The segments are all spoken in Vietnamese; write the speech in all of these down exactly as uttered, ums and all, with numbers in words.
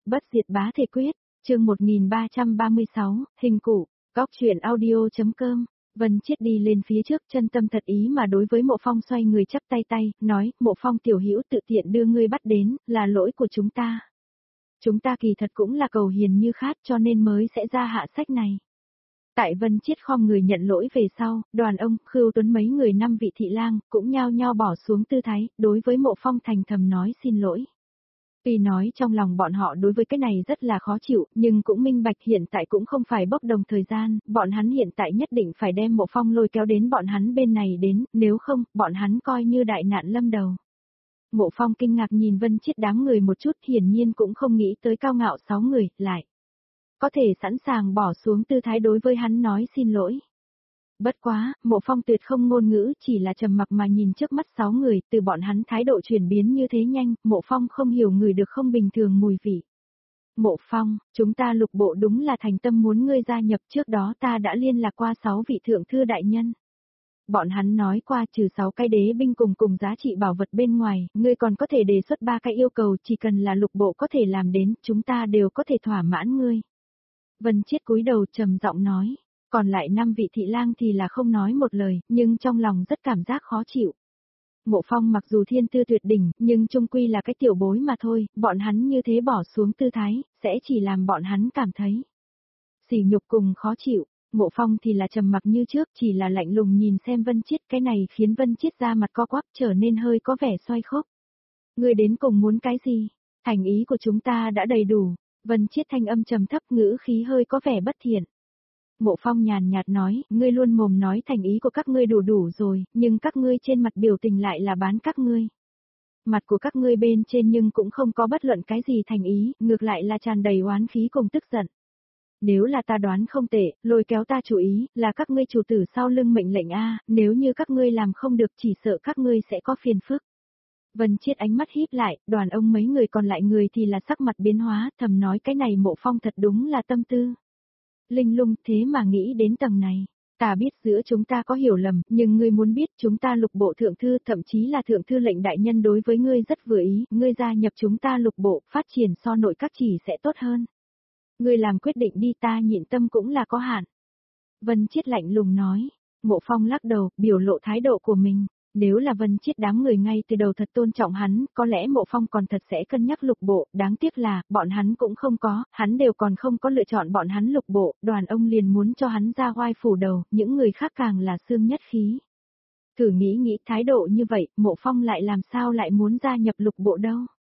Bất diệt bá thể quyết, chương một nghìn ba trăm ba mươi sáu, hình cụ, góc truyện audio.com. Vân Chiết đi lên phía trước, chân tâm thật ý mà đối với Mộ Phong xoay người chắp tay tay, nói, Mộ Phong tiểu hữu tự tiện đưa ngươi bắt đến, là lỗi của chúng ta. Chúng ta kỳ thật cũng là cầu hiền như khát cho nên mới sẽ ra hạ sách này. Tại Vân Chiết khom người nhận lỗi về sau, đoàn ông, Khưu Tuấn mấy người năm vị thị lang, cũng nhao nhao bỏ xuống tư thái, đối với Mộ Phong thành thầm nói xin lỗi. Tuy nói trong lòng bọn họ đối với cái này rất là khó chịu, nhưng cũng minh bạch hiện tại cũng không phải bốc đồng thời gian, bọn hắn hiện tại nhất định phải đem Mộ Phong lôi kéo đến bọn hắn bên này đến, nếu không, bọn hắn coi như đại nạn lâm đầu. Mộ Phong kinh ngạc nhìn Vân Chiết đám người một chút, hiển nhiên cũng không nghĩ tới cao ngạo sáu người, lại có thể sẵn sàng bỏ xuống tư thái đối với hắn nói xin lỗi. Bất quá, Mộ Phong tuyệt không ngôn ngữ, chỉ là trầm mặc mà nhìn trước mắt sáu người, từ bọn hắn thái độ chuyển biến như thế nhanh, Mộ Phong không hiểu người được không bình thường mùi vị. Mộ Phong, chúng ta lục bộ đúng là thành tâm muốn ngươi gia nhập, trước đó ta đã liên lạc qua sáu vị thượng thư đại nhân. Bọn hắn nói qua trừ sáu cái đế binh cùng cùng giá trị bảo vật bên ngoài, ngươi còn có thể đề xuất ba cái yêu cầu, chỉ cần là lục bộ có thể làm đến, chúng ta đều có thể thỏa mãn ngươi. Vân Chiết cúi đầu trầm giọng nói. Còn lại năm vị thị lang thì là không nói một lời, nhưng trong lòng rất cảm giác khó chịu. Mộ Phong mặc dù thiên tư tuyệt đỉnh, nhưng chung quy là cái tiểu bối mà thôi, bọn hắn như thế bỏ xuống tư thái, sẽ chỉ làm bọn hắn cảm thấy sỉ nhục cùng khó chịu. Mộ Phong thì là trầm mặc như trước, chỉ là lạnh lùng nhìn xem Vân Chiết, cái này khiến Vân Chiết ra mặt co quắp trở nên hơi có vẻ xoay khớp. Ngươi đến cùng muốn cái gì? Thành ý của chúng ta đã đầy đủ. Vân Chiết thanh âm trầm thấp, ngữ khí hơi có vẻ bất thiện. Mộ Phong nhàn nhạt nói, ngươi luôn mồm nói thành ý của các ngươi đủ đủ rồi, nhưng các ngươi trên mặt biểu tình lại là bán các ngươi. Mặt của các ngươi bên trên nhưng cũng không có bất luận cái gì thành ý, ngược lại là tràn đầy oán khí cùng tức giận. Nếu là ta đoán không tệ, lôi kéo ta chú ý, là các ngươi chủ tử sau lưng mệnh lệnh a, nếu như các ngươi làm không được chỉ sợ các ngươi sẽ có phiền phức. Vân Chiết ánh mắt híp lại, đoàn ông mấy người còn lại người thì là sắc mặt biến hóa, thầm nói cái này Mộ Phong thật đúng là tâm tư linh lung, thế mà nghĩ đến tầng này. Ta biết giữa chúng ta có hiểu lầm, nhưng ngươi muốn biết chúng ta lục bộ thượng thư, thậm chí là thượng thư lệnh đại nhân đối với ngươi rất vừa ý, ngươi gia nhập chúng ta lục bộ, phát triển so nội các chỉ sẽ tốt hơn. Ngươi làm quyết định đi, ta nhịn tâm cũng là có hạn. Vân Chiết lạnh lùng nói. Mộ Phong lắc đầu, biểu lộ thái độ của mình. Nếu là Vân Chiết đám người ngay từ đầu thật tôn trọng hắn, có lẽ Mộ Phong còn thật sẽ cân nhắc lục bộ, đáng tiếc là, bọn hắn cũng không có, hắn đều còn không có lựa chọn bọn hắn lục bộ, đoàn ông liền muốn cho hắn ra oai phủ đầu, những người khác càng là xương nhất khí. Thử nghĩ nghĩ thái độ như vậy, Mộ Phong lại làm sao lại muốn gia nhập lục bộ đâu?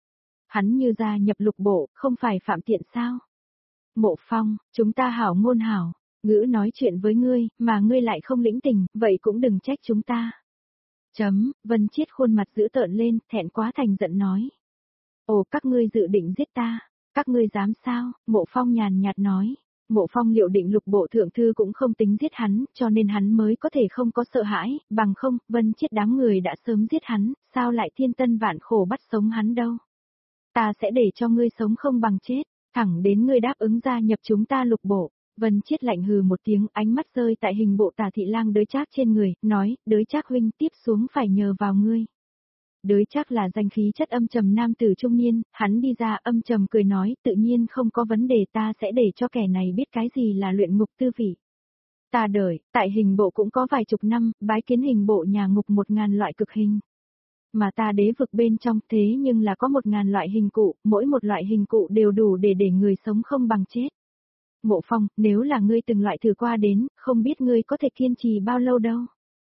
Hắn như gia nhập lục bộ, không phải phạm tiện sao? Mộ Phong, chúng ta hảo ngôn hảo, ngữ nói chuyện với ngươi, mà ngươi lại không lĩnh tình, vậy cũng đừng trách chúng ta. Chấm, Vân Chiết khuôn mặt dữ tợn lên, thẹn quá thành giận nói. Ồ, các ngươi dự định giết ta, các ngươi dám sao? Mộ Phong nhàn nhạt nói. Mộ Phong liệu định lục bộ thượng thư cũng không tính giết hắn, cho nên hắn mới có thể không có sợ hãi, bằng không, Vân Chiết đám người đã sớm giết hắn, sao lại thiên tân vạn khổ bắt sống hắn đâu? Ta sẽ để cho ngươi sống không bằng chết, thẳng đến ngươi đáp ứng gia nhập chúng ta lục bộ. Vân Chiết lạnh hừ một tiếng, ánh mắt rơi tại hình bộ Tả thị lang Đới Trác trên người, nói, Đới Trác huynh tiếp xuống phải nhờ vào ngươi. Đới Trác là danh khí chất âm trầm nam tử trung niên, hắn đi ra âm trầm cười nói, tự nhiên không có vấn đề, ta sẽ để cho kẻ này biết cái gì là luyện ngục tư vị. Ta đợi, tại hình bộ cũng có vài chục năm, bái kiến hình bộ nhà ngục một ngàn loại cực hình. Mà ta đế vực bên trong thế nhưng là có một ngàn loại hình cụ, mỗi một loại hình cụ đều đủ để để người sống không bằng chết. Mộ Phong, nếu là ngươi từng loại thử qua đến, không biết ngươi có thể kiên trì bao lâu đâu.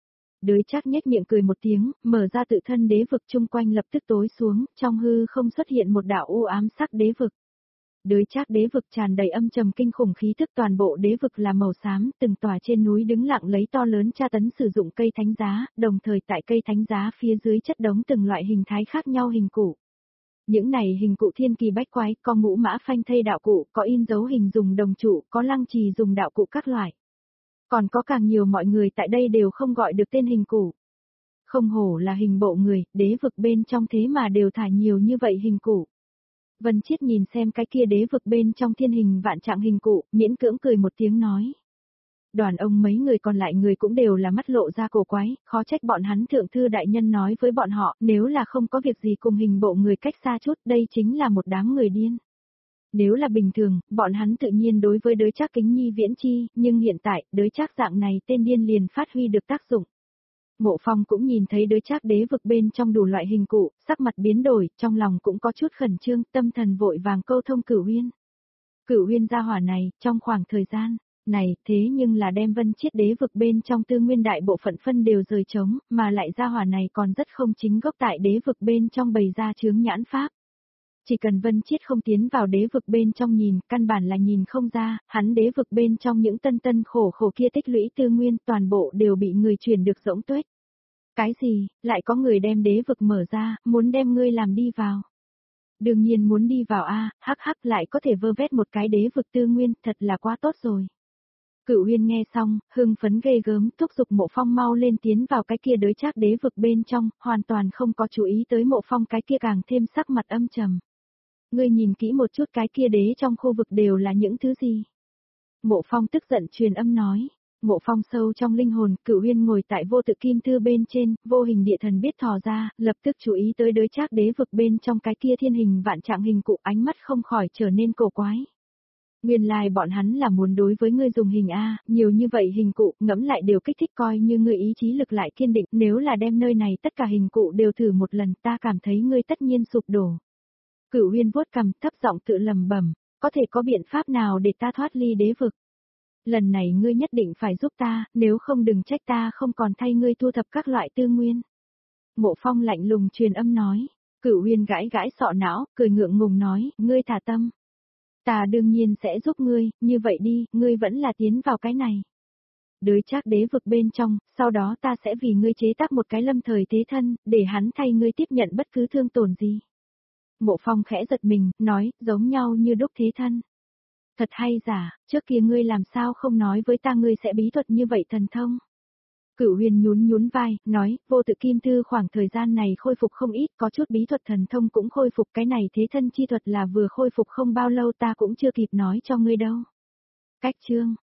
Đới Trác nhếch miệng cười một tiếng, mở ra tự thân đế vực chung quanh lập tức tối xuống, trong hư không xuất hiện một đạo u ám sắc đế vực. Đới Trác đế vực tràn đầy âm trầm kinh khủng khí tức, toàn bộ đế vực là màu xám, từng tòa trên núi đứng lặng lấy to lớn tra tấn sử dụng cây thánh giá, đồng thời tại cây thánh giá phía dưới chất đống từng loại hình thái khác nhau hình cụ. Những này hình cụ thiên kỳ bách quái, có ngũ mã phanh thây đạo cụ, có in dấu hình dùng đồng trụ, có lăng trì dùng đạo cụ các loại. Còn có càng nhiều mọi người tại đây đều không gọi được tên hình cụ. Không hổ là hình bộ người, đế vực bên trong thế mà đều thả nhiều như vậy hình cụ. Vân Chiết nhìn xem cái kia đế vực bên trong thiên hình vạn trạng hình cụ, miễn cưỡng cười một tiếng nói. Đoàn ông mấy người còn lại người cũng đều là mắt lộ ra cổ quái, khó trách bọn hắn thượng thư đại nhân nói với bọn họ, nếu là không có việc gì cùng hình bộ người cách xa chút, đây chính là một đám người điên. Nếu là bình thường, bọn hắn tự nhiên đối với đới Trác kính nhi viễn chi, nhưng hiện tại, đới Trác dạng này tên điên liền phát huy được tác dụng. Mộ Phong cũng nhìn thấy đới Trác đế vực bên trong đủ loại hình cụ, sắc mặt biến đổi, trong lòng cũng có chút khẩn trương, tâm thần vội vàng câu thông Cửu Uyên. Cửu Uyên gia hỏa này, trong khoảng thời gian này, thế nhưng là đem Vân Chiết đế vực bên trong tư nguyên đại bộ phận phân đều rời trống, mà lại gia hỏa này còn rất không chính gốc tại đế vực bên trong bày ra chướng nhãn pháp. Chỉ cần Vân Chiết không tiến vào đế vực bên trong nhìn, căn bản là nhìn không ra, hắn đế vực bên trong những tân tân khổ khổ kia tích lũy tư nguyên toàn bộ đều bị người chuyển được rỗng tuếch. Cái gì, lại có người đem đế vực mở ra, muốn đem ngươi làm đi vào. Đương nhiên muốn đi vào a, hắc hắc lại có thể vơ vét một cái đế vực tư nguyên, thật là quá tốt rồi. Cửu Uyên nghe xong, hưng phấn ghê gớm, thúc giục Mộ Phong mau lên tiến vào cái kia đới Trác đế vực bên trong, hoàn toàn không có chú ý tới Mộ Phong cái kia càng thêm sắc mặt âm trầm. Ngươi nhìn kỹ một chút cái kia đế trong khu vực đều là những thứ gì? Mộ Phong tức giận truyền âm nói. Mộ Phong sâu trong linh hồn, Cửu Uyên ngồi tại vô tự kim thư bên trên, vô hình địa thần biết thò ra, lập tức chú ý tới đới Trác đế vực bên trong cái kia thiên hình vạn trạng hình cụ, ánh mắt không khỏi trở nên cổ quái. Nguyên lai like bọn hắn là muốn đối với ngươi dùng hình A, nhiều như vậy hình cụ, ngẫm lại đều kích thích coi như ngươi ý chí lực lại kiên định, nếu là đem nơi này tất cả hình cụ đều thử một lần ta cảm thấy ngươi tất nhiên sụp đổ. Cửu Uyên vuốt cằm thấp giọng tự lầm bẩm, có thể có biện pháp nào để ta thoát ly đế vực? Lần này ngươi nhất định phải giúp ta, nếu không đừng trách ta không còn thay ngươi thu thập các loại tư nguyên. Mộ Phong lạnh lùng truyền âm nói, Cửu Uyên gãi gãi sọ não, cười ngượng ngùng nói, ngươi thả tâm. Ta đương nhiên sẽ giúp ngươi, như vậy đi, ngươi vẫn là tiến vào cái này. Đới Trác đế vực bên trong, sau đó ta sẽ vì ngươi chế tác một cái lâm thời thế thân, để hắn thay ngươi tiếp nhận bất cứ thương tổn gì. Mộ Phong khẽ giật mình, nói, giống nhau như đúc thế thân. Thật hay giả, trước kia ngươi làm sao không nói với ta ngươi sẽ bí thuật như vậy thần thông. Cửu Uyên nhún nhún vai, nói, vô tự kim thư khoảng thời gian này khôi phục không ít, có chút bí thuật thần thông cũng khôi phục, cái này thế thân chi thuật là vừa khôi phục không bao lâu ta cũng chưa kịp nói cho ngươi đâu. Cách chương